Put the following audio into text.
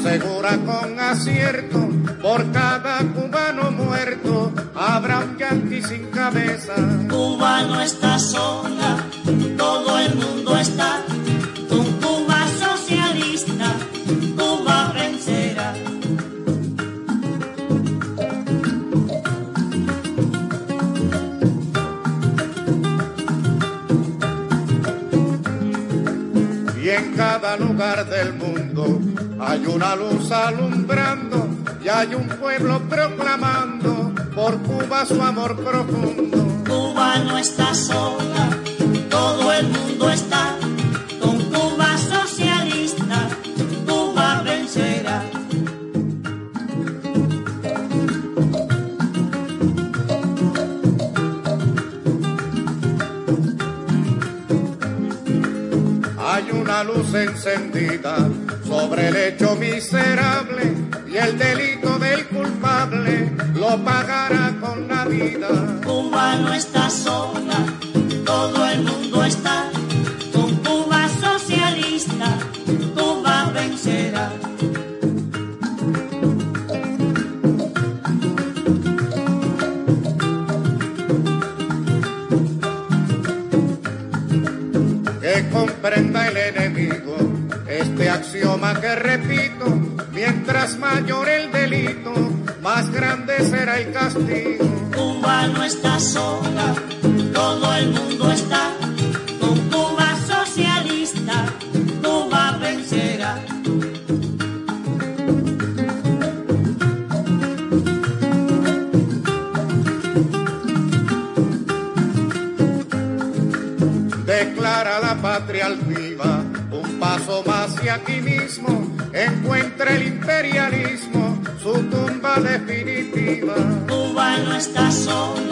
asegura con acierto, por cada cubano muerto habrá un yanqui sin cabeza. Cuba no está sola, todo el mundo está con Cuba socialista, Cuba vencerá. Y en cada lugar del mundo hay una luz alumbrando y hay un pueblo proclamando por Cuba su amor profundo. Cuba no está sola, todo el mundo está con Cuba socialista, Cuba vencerá. Hay una luz encendida sobre el hecho miserable y el delito del culpable lo pagará con la vida. Cuba no está sola, todo el mundo está con Cuba socialista, Cuba vencerá. Que comprenda el enemigo este axioma que repito, mientras mayor el delito, más grande será el castigo. Cuba no está sola, todo el mundo está con Cuba socialista, Cuba vencerá. Declara la patria altiva, un paso más y aquí mismo encuentra el imperialismo su tumba definitiva. Cuba no está sola,